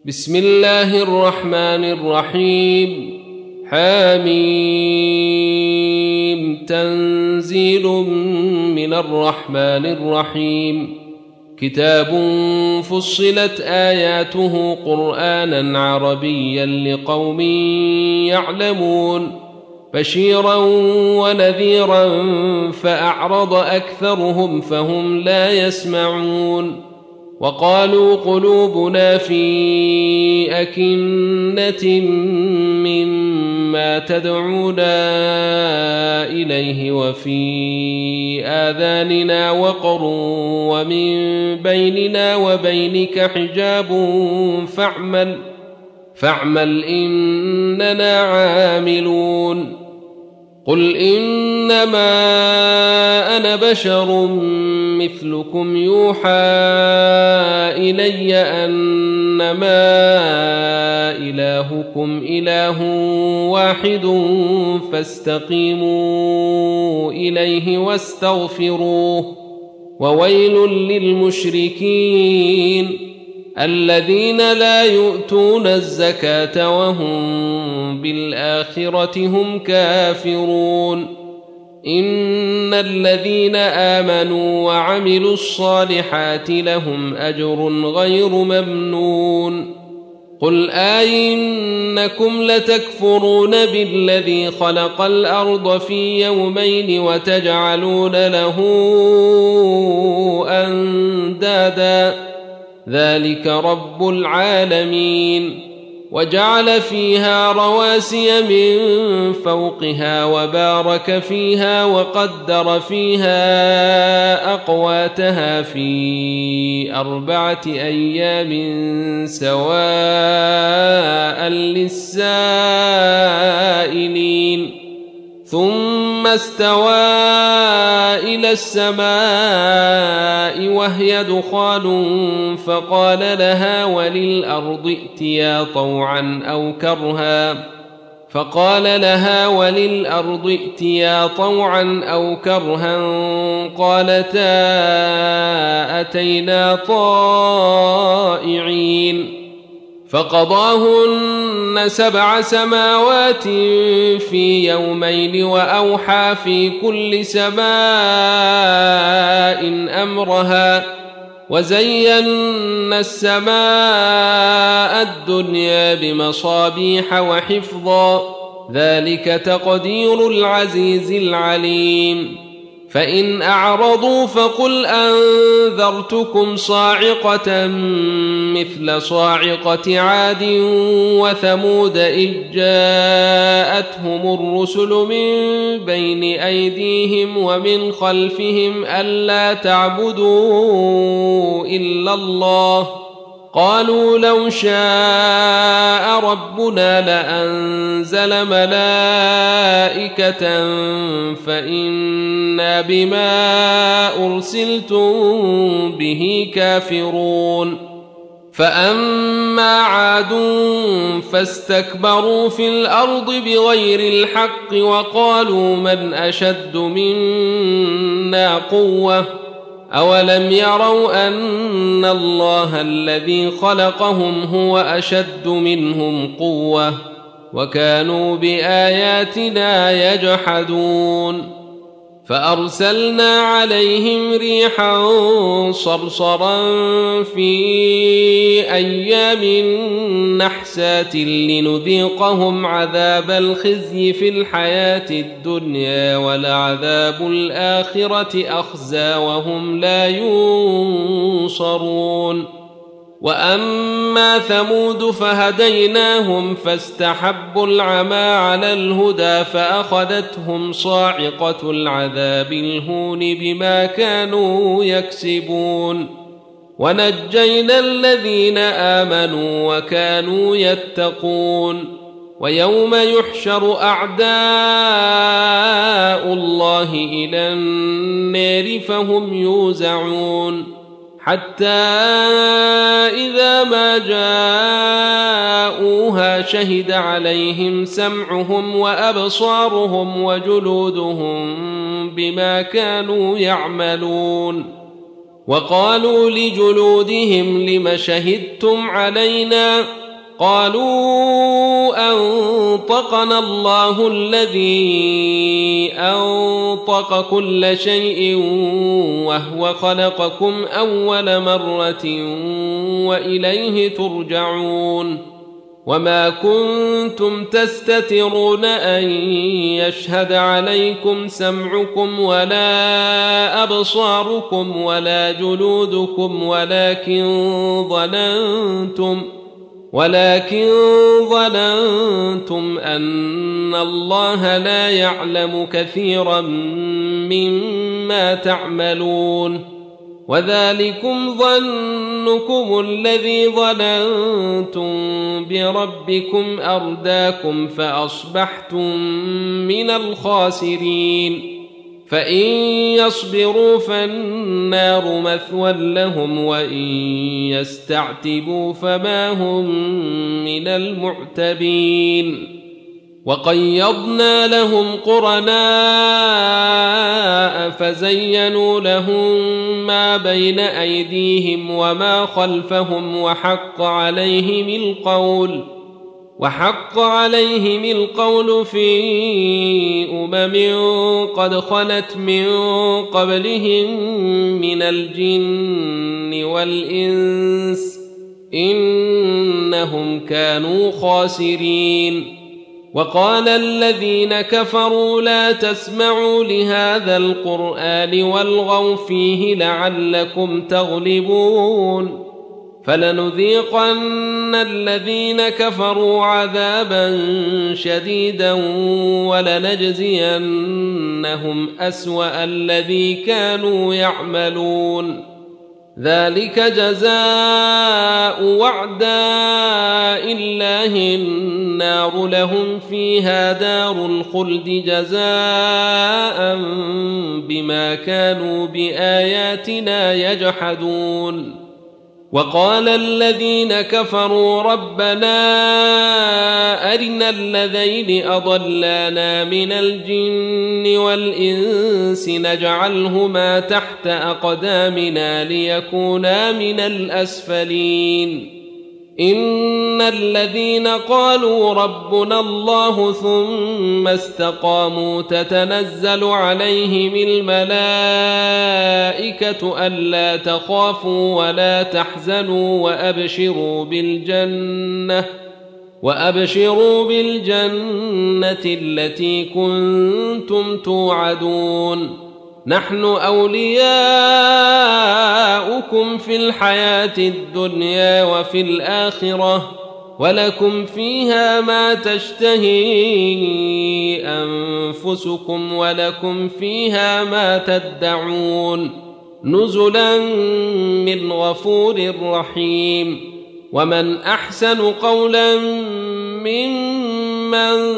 بسم الله الرحمن الرحيم. حميم. تنزيل من الرحمن الرحيم. كتاب فصلت آياته قرآنا عربيا لقوم يعلمون بشيرا ونذيرا فأعرض أكثرهم فهم لا يسمعون. وقالوا قلوبنا في أكنة مما تدعونا إليه وفي آذاننا وقر ومن بيننا وبينك حجاب فاعمل إننا عاملون. قل إنما أنا بشر مثلكم يوحى إلي أنما إلهكم إله واحد فاستقيموا إليه واستغفروه. وويل للمشركين الذين لا يؤتون الزكاة وهم بالآخرة هم كافرون. إن الذين آمنوا وعملوا الصالحات لهم أجر غير ممنون. قل أئنكم لتكفرون بالذي خلق الأرض في يومين وتجعلون له أندادا ذلك رب العالمين. وجعل فيها رواسي من فوقها وبارك فيها وقدر فيها أقواتها في 4 أيام سواء للسائلين. ثم استوى إلى السماء وهي دخان فقال لها وللأرض ائتيا طوعا أو كرها قالتا أتينا طائعين. فقضاهن 7 سماوات في يومين وأوحى في كل سماء أمرها وزينا السماء الدنيا بمصابيح وحفظا ذلك تقدير العزيز العليم. فإن أعرضوا فقل أنذرتكم صاعقة مثل صاعقة عاد وثمود إذ جاءتهم الرسل من بين أيديهم ومن خلفهم ألا تعبدوا إلا الله قالوا لو شاء ربنا لأنزل ملائكة فإنا بما أرسلتم به كافرون. فأما عاد فاستكبروا في الأرض بغير الحق وقالوا من أشد منا قوة أولم يروا أن الله الذي خلقهم هو أشد منهم قوة وكانوا بآياتنا يجحدون. فأرسلنا عليهم ريحا صرصرا في أيام نحسات لنذيقهم عذاب الخزي في الحياة الدنيا ولعذاب الآخرة أخزى وهم لا ينصرون. وأما ثمود فهديناهم فاستحبوا العمى على الهدى فأخذتهم صاعقة العذاب الهون بما كانوا يكسبون. ونجينا الذين آمنوا وكانوا يتقون. ويوم يحشر أعداء الله إلى النار فهم يوزعون حتى إذا ما جاءوها شهد عليهم سمعهم وأبصارهم وجلودهم بما كانوا يعملون. وقالوا لجلودهم لم شهدتم علينا قالوا أنطقنا الله الذي أنطق كل شيء وهو خلقكم أول مرة وإليه ترجعون وما كنتم تستترون أن يشهد عليكم سمعكم ولا أبصاركم ولا جلودكم ولكن ظننتم أن الله لا يعلم كثيرا مما تعملون وذلكم ظنكم الذي ظننتم بربكم أرداكم فأصبحتم من الخاسرين فإن يصبروا فالنار مثوى لهم وإن يستعتبوا فما هم من المعتبين وقيضنا لهم قرناء فزينوا لهم ما بين أيديهم وما خلفهم وحق عليهم القول في قد خلت من قبلهم من الجن والإنس إنهم كانوا خاسرين وقال الذين كفروا لا تسمعوا لهذا القرآن والغوا فيه لعلكم تغلبون فلنذيقن الذين كفروا عذابا شديدا ولنجزينهم أسوأ الذي كانوا يعملون ذلك جزاء وعداء الله النار لهم فيها دار الخلد جزاء بما كانوا بآياتنا يجحدون وقال الذين كفروا ربنا أرنا الذين أضلانا من الجن والإنس نجعلهما تحت أقدامنا ليكونا من الأسفلين إن الذين قالوا ربنا الله ثم استقاموا تتنزل عليهم الملائكة ألا تخافوا ولا تحزنوا وأبشروا بالجنة التي كنتم توعدون نحن أولياؤكم في الحياة الدنيا وفي الآخرة ولكم فيها ما تشتهي أنفسكم ولكم فيها ما تدعون نزلا من غفور رحيم ومن أحسن قولا ممن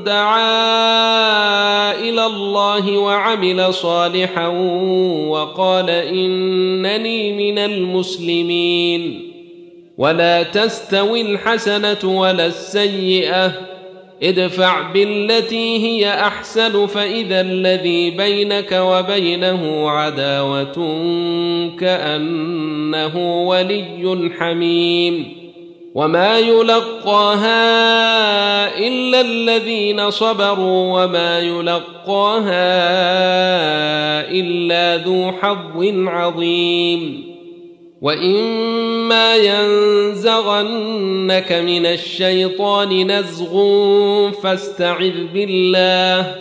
دعا إلى الله وعمل صالحا وقال إنني من المسلمين ولا تستوي الحسنة ولا السيئة ادفع بالتي هي أحسن فإذا الذي بينك وبينه عداوة كأنه ولي حميم وما يلقاها إلا الذين صبروا وما يلقاها إلا ذو حظ عظيم وإما ينزغنك من الشيطان نزغ فاستعذ بالله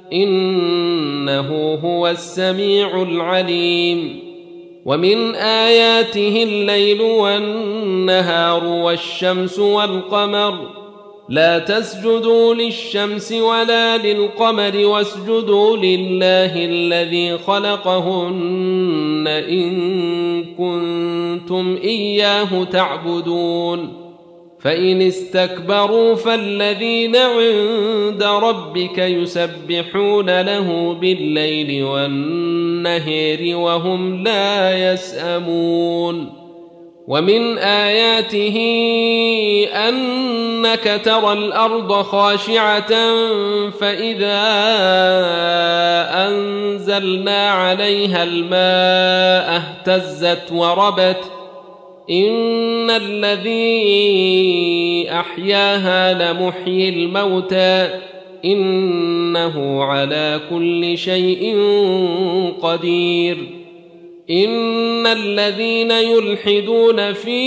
إنه هو السميع العليم ومن آياته الليل والنهار والشمس والقمر لا تسجدوا للشمس ولا للقمر واسجدوا لله الذي خلقهن إن كنتم إياه تعبدون فإن استكبروا فالذين عند ربك يسبحون له بالليل والنهار وهم لا يسأمون ومن آياته أنك ترى الأرض خاشعة فإذا أنزلنا عليها الماء اهتزت وربت إن الذي أحياها لمحيي الموتى إنه على كل شيء قدير إن الذين يلحدون في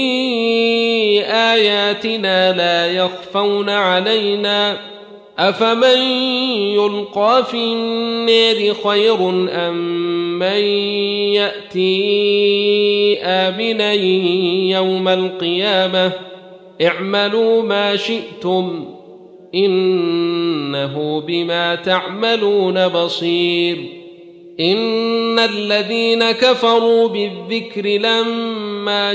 آياتنا لا يخفون علينا أفمن يلقى في النار خير أم من يأتي آمنا يوم القيامة اعملوا ما شئتم إنه بما تعملون بصير إن الذين كفروا بالذكر لما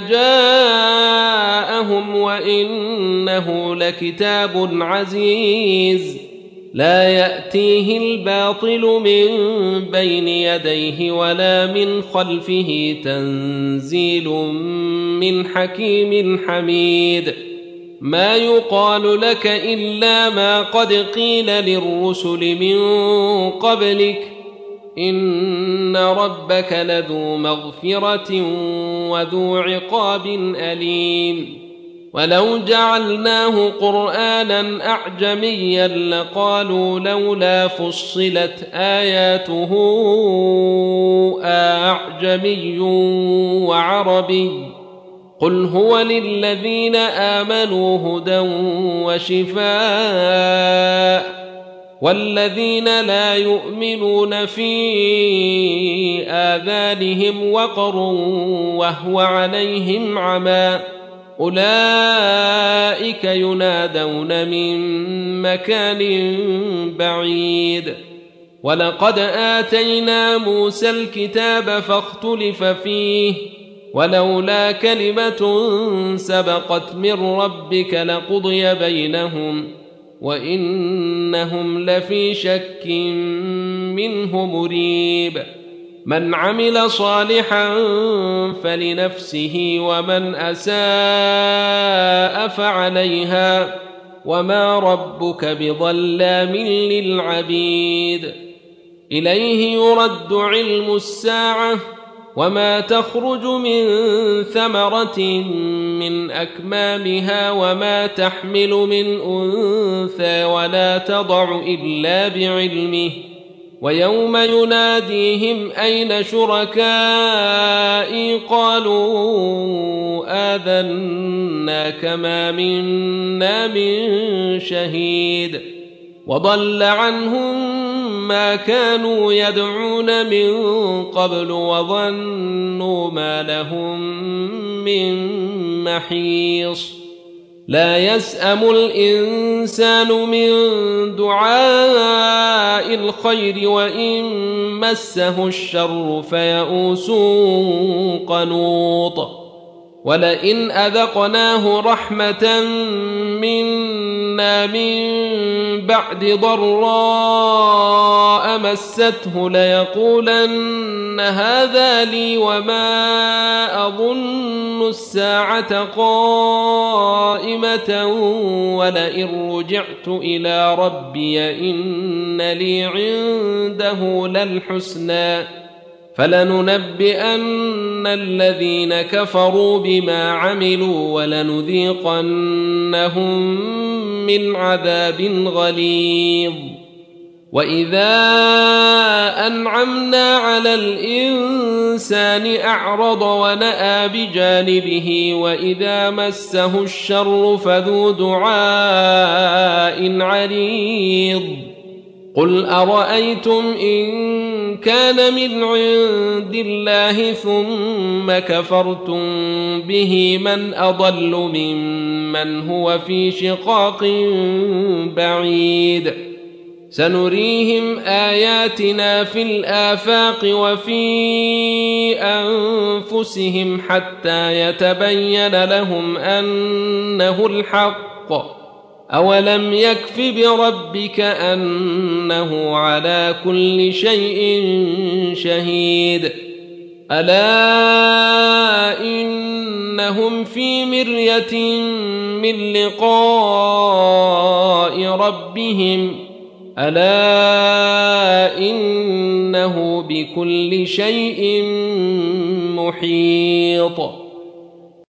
جاءهم وإنه لكتاب عزيز لا يأتيه الباطل من بين يديه ولا من خلفه تنزيل من حكيم حميد ما يقال لك إلا ما قد قيل للرسل من قبلك إن ربك لذو مغفرة وذو عقاب أليم ولو جعلناه قرآنا أعجميا لقالوا لولا فصلت آياته أعجمي وعربي قل هو للذين آمنوا هدى وشفاء والذين لا يؤمنون في آذانهم وقر وهو عليهم عمى أولئك ينادون من مكان بعيد ولقد آتينا موسى الكتاب فاختلف فيه ولولا كلمة سبقت من ربك لقضي بينهم وإنهم لفي شك منه مريب من عمل صالحا فلنفسه ومن أساء فعليها وما ربك بظلام للعبيد إليه يرد علم الساعة وما تخرج من ثمرة من أكمامها وما تحمل من أنثى ولا تضع إلا بعلمه ويوم يناديهم أين شركائي قالوا آذناك ما منا من شهيد وضل عنهم ما كانوا يدعون من قبل وظنوا ما لهم من محيص لا يسأم الإنسان من دعاء الخير وإن مسه الشر فيئوس قنوط ولئن أذقناه رحمة منا من بعد ضراء مسته ليقولن هذا لي وما أظن الساعة قائمة ولئن رجعت إلى ربي إن لي عنده للحسنى فلننبئن الذين كفروا بما عملوا ولنذيقنهم من عذاب غليظ وإذا أنعمنا على الإنسان أعرض ونأى بجانبه وإذا مسه الشر فذو دعاء عريض قل أرأيتم إن كان من عند الله ثم كفرتم به من أضل ممن هو في شقاق بعيد سنريهم آياتنا في الآفاق وفي أنفسهم حتى يتبين لهم أنه الحق أولم يكف بربك أنه على كل شيء شهيد ألا إنهم في مرية من لقاء ربهم ألا إنه بكل شيء محيط